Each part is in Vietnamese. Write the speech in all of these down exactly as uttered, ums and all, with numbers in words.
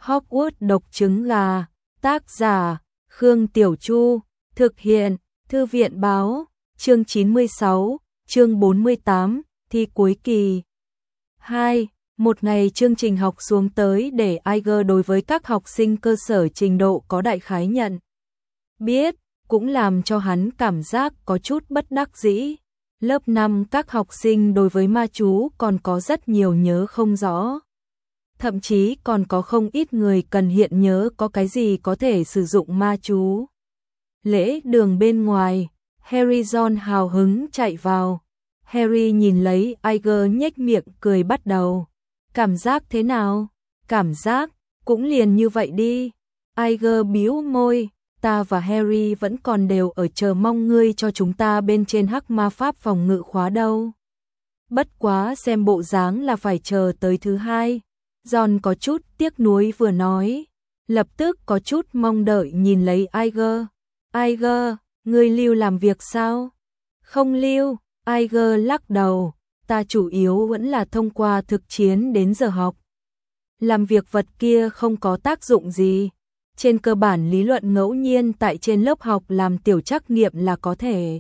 Hogwarts độc trứng gà, tác giả, Khương Tiểu Chu, thực hiện, Thư viện báo, chương chín mươi sáu, chương bốn mươi tám, thi cuối kỳ. hai. Một ngày chương trình học xuống tới để Iger đối với các học sinh cơ sở trình độ có đại khái nhận biết, cũng làm cho hắn cảm giác có chút bất đắc dĩ. Lớp năm các học sinh đối với ma chú còn có rất nhiều nhớ không rõ. Thậm chí còn có không ít người cần hiện nhớ có cái gì có thể sử dụng ma chú. Lễ đường bên ngoài, Harry Ron hào hứng chạy vào. Harry nhìn lấy Iger nhếch miệng cười bắt đầu. Cảm giác thế nào? Cảm giác, cũng liền như vậy đi. Iger bĩu môi, ta và Harry vẫn còn đều ở chờ mong ngươi cho chúng ta bên trên hắc ma pháp phòng ngự khóa đâu. Bất quá xem bộ dáng là phải chờ tới thứ hai. Ron có chút tiếc nuối vừa nói, lập tức có chút mong đợi nhìn lấy Iger. Iger, ngươi lưu làm việc sao? Không lưu, Iger lắc đầu, ta chủ yếu vẫn là thông qua thực chiến đến giờ học. Làm việc vật kia không có tác dụng gì. Trên cơ bản lý luận ngẫu nhiên tại trên lớp học làm tiểu trắc nghiệm là có thể.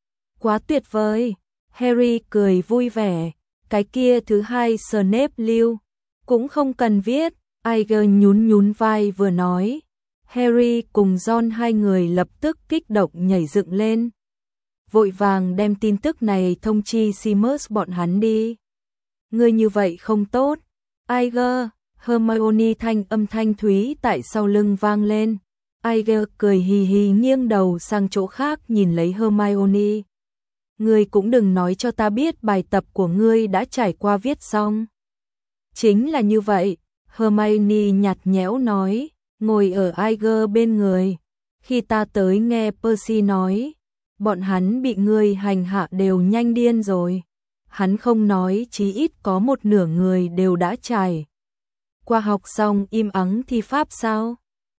Quá tuyệt vời, Harry cười vui vẻ, cái kia thứ hai Snape lưu, cũng không cần viết, Iger nhún nhún vai vừa nói. Harry cùng Ron hai người lập tức kích động nhảy dựng lên. Vội vàng đem tin tức này thông chi Seamus bọn hắn đi. Ngươi như vậy không tốt. Iger, Hermione thanh âm thanh thúy tại sau lưng vang lên. Iger cười hì hì nghiêng đầu sang chỗ khác nhìn lấy Hermione. Ngươi cũng đừng nói cho ta biết bài tập của ngươi đã trải qua viết xong. Chính là như vậy, Hermione nhạt nhẽo nói, ngồi ở Iger bên người. Khi ta tới nghe Percy nói, bọn hắn bị ngươi hành hạ đều nhanh điên rồi. Hắn không nói chí ít có một nửa người đều đã trải qua học xong im ắng thi pháp sao?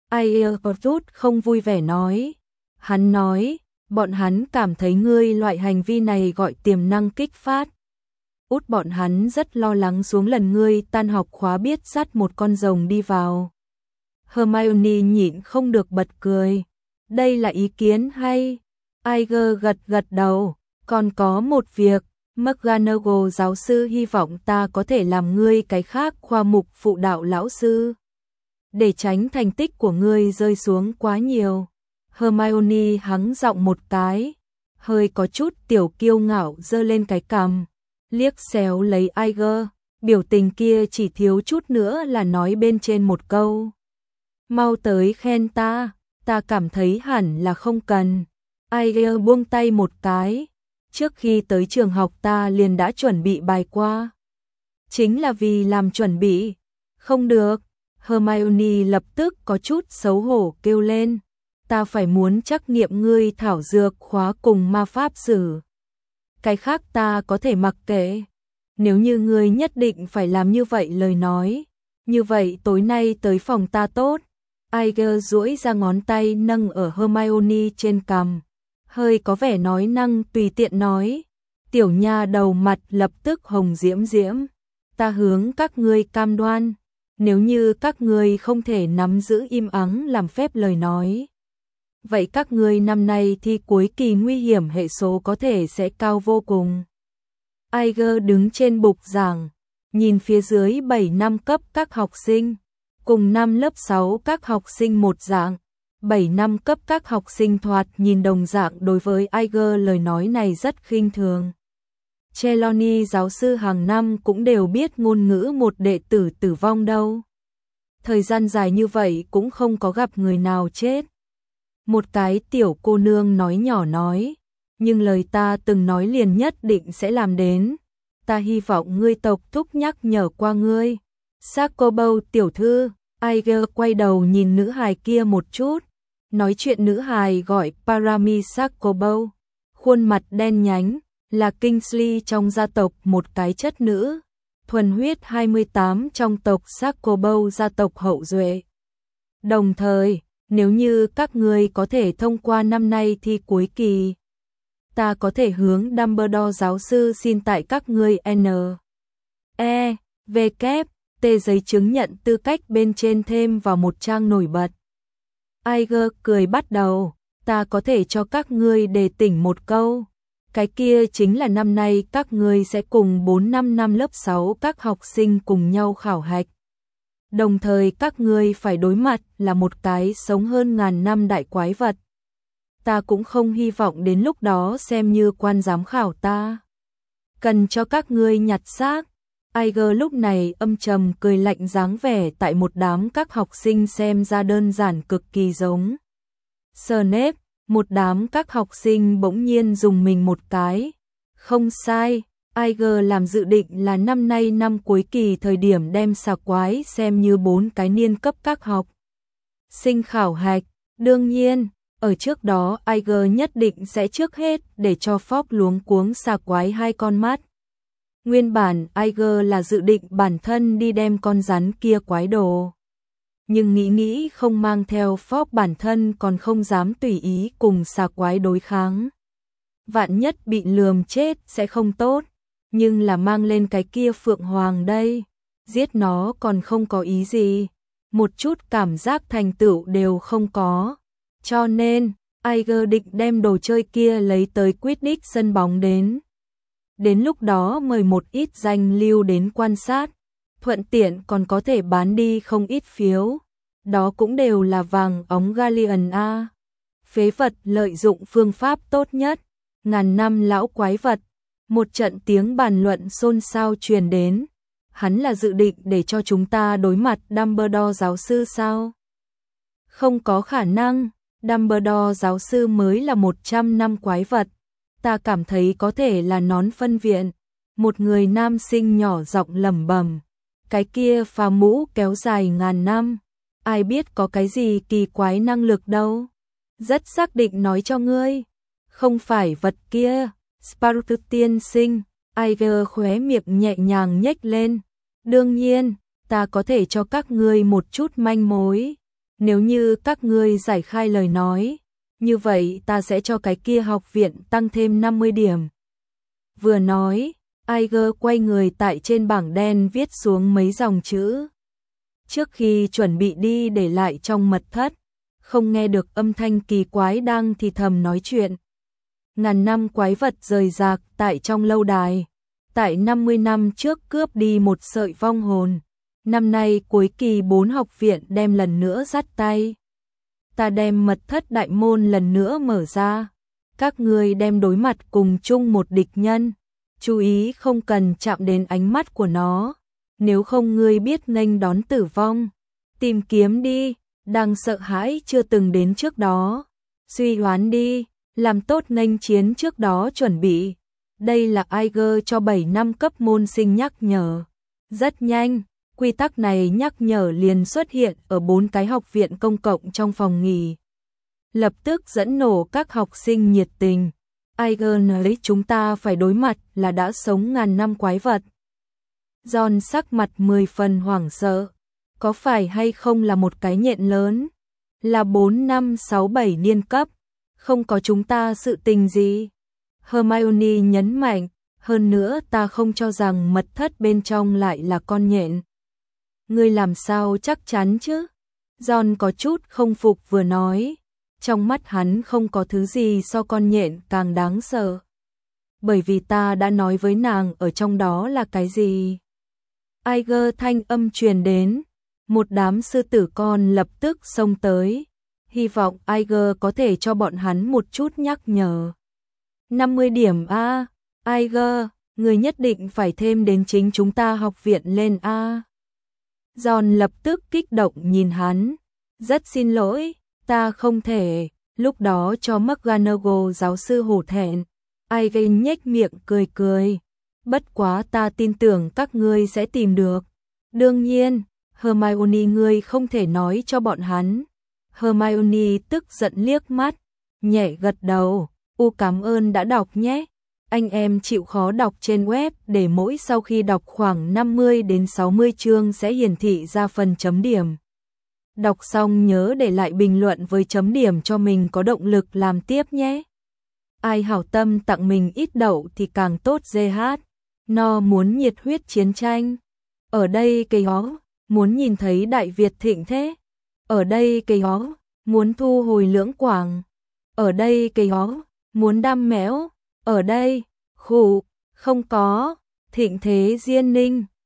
Aerotut không vui vẻ nói. Hắn nói, bọn hắn cảm thấy ngươi loại hành vi này gọi tiềm năng kích phát. Út bọn hắn rất lo lắng xuống lần ngươi tan học khóa biết dắt một con rồng đi vào. Hermione nhịn không được bật cười. Đây là ý kiến hay. Iger gật gật đầu. Còn có một việc, McGonagall giáo sư hy vọng ta có thể làm ngươi cái khác khoa mục phụ đạo lão sư. Để tránh thành tích của ngươi rơi xuống quá nhiều. Hermione hắng giọng một cái. Hơi có chút tiểu kiêu ngạo giơ lên cái cằm. Liếc xéo lấy Iger. Biểu tình kia chỉ thiếu chút nữa là nói bên trên một câu. Mau tới khen ta, ta cảm thấy hẳn là không cần. Iger buông tay một cái. Trước khi tới trường học ta liền đã chuẩn bị bài qua. Chính là vì làm chuẩn bị. Không được. Hermione lập tức có chút xấu hổ kêu lên. Ta phải muốn trắc nghiệm ngươi thảo dược khóa cùng ma pháp sử. Cái khác ta có thể mặc kệ. Nếu như ngươi nhất định phải làm như vậy lời nói. Như vậy tối nay tới phòng ta tốt. Iger duỗi ra ngón tay nâng ở Hermione trên cằm. Hơi có vẻ nói năng tùy tiện nói. Tiểu nha đầu mặt lập tức hồng diễm diễm. Ta hướng các ngươi cam đoan. Nếu như các ngươi không thể nắm giữ im ắng làm phép lời nói. Vậy các ngươi năm nay thi cuối kỳ nguy hiểm hệ số có thể sẽ cao vô cùng. Iger đứng trên bục giảng. Nhìn phía dưới bảy năm cấp các học sinh. Cùng năm lớp sáu các học sinh một dạng. bảy năm cấp các học sinh thoạt nhìn đồng dạng đối với Iger lời nói này rất khinh thường. Trelawney giáo sư hàng năm cũng đều biết ngôn ngữ một đệ tử tử vong đâu. Thời gian dài như vậy cũng không có gặp người nào chết. Một cái tiểu cô nương nói nhỏ nói, nhưng lời ta từng nói liền nhất định sẽ làm đến. Ta hy vọng ngươi tộc thúc nhắc nhở qua ngươi. Saccobo tiểu thư, Iger quay đầu nhìn nữ hài kia một chút. Nói chuyện nữ hài gọi Parami Saccobo. Khuôn mặt đen nhánh, là Kingsley trong gia tộc một cái chất nữ. Thuần huyết hai mươi tám trong tộc Saccobo gia tộc hậu duệ. Đồng thời, nếu như các ngươi có thể thông qua năm nay thi cuối kỳ, ta có thể hướng Dumbledore giáo sư xin tại các ngươi N. E. V. Kép. tê giấy chứng nhận tư cách bên trên thêm vào một trang nổi bật. Iger cười bắt đầu, ta có thể cho các ngươi đề tỉnh một câu. Cái kia chính là năm nay các ngươi sẽ cùng bốn năm năm lớp sáu các học sinh cùng nhau khảo hạch. Đồng thời các ngươi phải đối mặt là một cái sống hơn ngàn năm đại quái vật. Ta cũng không hy vọng đến lúc đó xem như quan giám khảo ta cần cho các ngươi nhặt xác. Iger lúc này âm trầm cười lạnh, dáng vẻ tại một đám các học sinh xem ra đơn giản cực kỳ giống Snape. Một đám các học sinh bỗng nhiên dùng mình một cái. Không sai, Iger làm dự định là năm nay năm cuối kỳ thời điểm đem xà quái xem như bốn cái niên cấp các học sinh khảo hạch. Đương nhiên, ở trước đó Iger nhất định sẽ trước hết để cho Fox luống cuống xà quái hai con mắt. Nguyên bản Iger là dự định bản thân đi đem con rắn kia quái đồ. Nhưng nghĩ nghĩ không mang theo Fox bản thân còn không dám tùy ý cùng xà quái đối kháng. Vạn nhất bị lườm chết sẽ không tốt, nhưng là mang lên cái kia phượng hoàng đây, giết nó còn không có ý gì, một chút cảm giác thành tựu đều không có. Cho nên, Iger định đem đồ chơi kia lấy tới Quidditch sân bóng đến. Đến lúc đó mời một ít danh lưu đến quan sát, thuận tiện còn có thể bán đi không ít phiếu. Đó cũng đều là vàng ống Galleon A. Phế vật lợi dụng phương pháp tốt nhất, ngàn năm lão quái vật. Một trận tiếng bàn luận xôn xao truyền đến. Hắn là dự định để cho chúng ta đối mặt Dumbledore giáo sư sao? Không có khả năng, Dumbledore giáo sư mới là một trăm năm quái vật. Ta cảm thấy có thể là nón phân viện. Một người nam sinh nhỏ giọng lẩm bẩm. Cái kia phà mũ kéo dài ngàn năm. Ai biết có cái gì kỳ quái năng lực đâu. Rất xác định nói cho ngươi. Không phải vật kia. Sprout tiên sinh. Iger khóe miệng nhẹ nhàng nhếch lên. Đương nhiên, ta có thể cho các ngươi một chút manh mối. Nếu như các ngươi giải khai lời nói, như vậy ta sẽ cho cái kia học viện tăng thêm năm mươi điểm. Vừa nói, Iger quay người tại trên bảng đen viết xuống mấy dòng chữ. Trước khi chuẩn bị đi để lại trong mật thất, không nghe được âm thanh kỳ quái đang thì thầm nói chuyện. Ngàn năm quái vật rời rạc tại trong lâu đài. Tại năm mươi năm trước cướp đi một sợi vong hồn. Năm nay cuối kỳ bốn học viện đem lần nữa dắt tay. Ta đem mật thất đại môn lần nữa mở ra. Các ngươi đem đối mặt cùng chung một địch nhân. Chú ý không cần chạm đến ánh mắt của nó. Nếu không ngươi biết nghênh đón tử vong. Tìm kiếm đi, đang sợ hãi chưa từng đến trước đó. Suy đoán đi, làm tốt nghênh chiến trước đó chuẩn bị. Đây là Iger cho bảy năm cấp môn sinh nhắc nhở. Rất nhanh, quy tắc này nhắc nhở liền xuất hiện ở bốn cái học viện công cộng trong phòng nghỉ. Lập tức dẫn nổ các học sinh nhiệt tình. Iger nói chúng ta phải đối mặt là đã sống ngàn năm quái vật. John sắc mặt mười phần hoảng sợ. Có phải hay không là một cái nhện lớn? Là bốn năm sáu bảy niên cấp. Không có chúng ta sự tình gì. Hermione nhấn mạnh. Hơn nữa ta không cho rằng mật thất bên trong lại là con nhện. Ngươi làm sao chắc chắn chứ? John có chút không phục vừa nói. Trong mắt hắn không có thứ gì so con nhện càng đáng sợ. Bởi vì ta đã nói với nàng ở trong đó là cái gì. Iger thanh âm truyền đến. Một đám sư tử con lập tức xông tới. Hy vọng Iger có thể cho bọn hắn một chút nhắc nhở. năm mươi điểm A. Iger, người nhất định phải thêm đến chính chúng ta học viện lên A. John lập tức kích động nhìn hắn. Rất xin lỗi, ta không thể. Lúc đó cho McGonagall giáo sư hổ thẹn. Iger nhếch miệng cười cười. Bất quá ta tin tưởng các ngươi sẽ tìm được. Đương nhiên, Hermione ngươi không thể nói cho bọn hắn. Hermione tức giận liếc mắt, nhẹ gật đầu. U cảm ơn đã đọc nhé. Anh em chịu khó đọc trên web để mỗi sau khi đọc khoảng năm mươi đến sáu mươi chương sẽ hiển thị ra phần chấm điểm. Đọc xong nhớ để lại bình luận với chấm điểm cho mình có động lực làm tiếp nhé. Ai hảo tâm tặng mình ít đậu thì càng tốt giê hát. No muốn nhiệt huyết chiến tranh. ở đây cây ó, muốn nhìn thấy Đại Việt thịnh thế. Ở đây cây ó, muốn thu hồi Lưỡng Quảng. Ở đây cây ó, muốn đam mẽo. Ở đây, khụ, không có, thịnh thế Diên Ninh.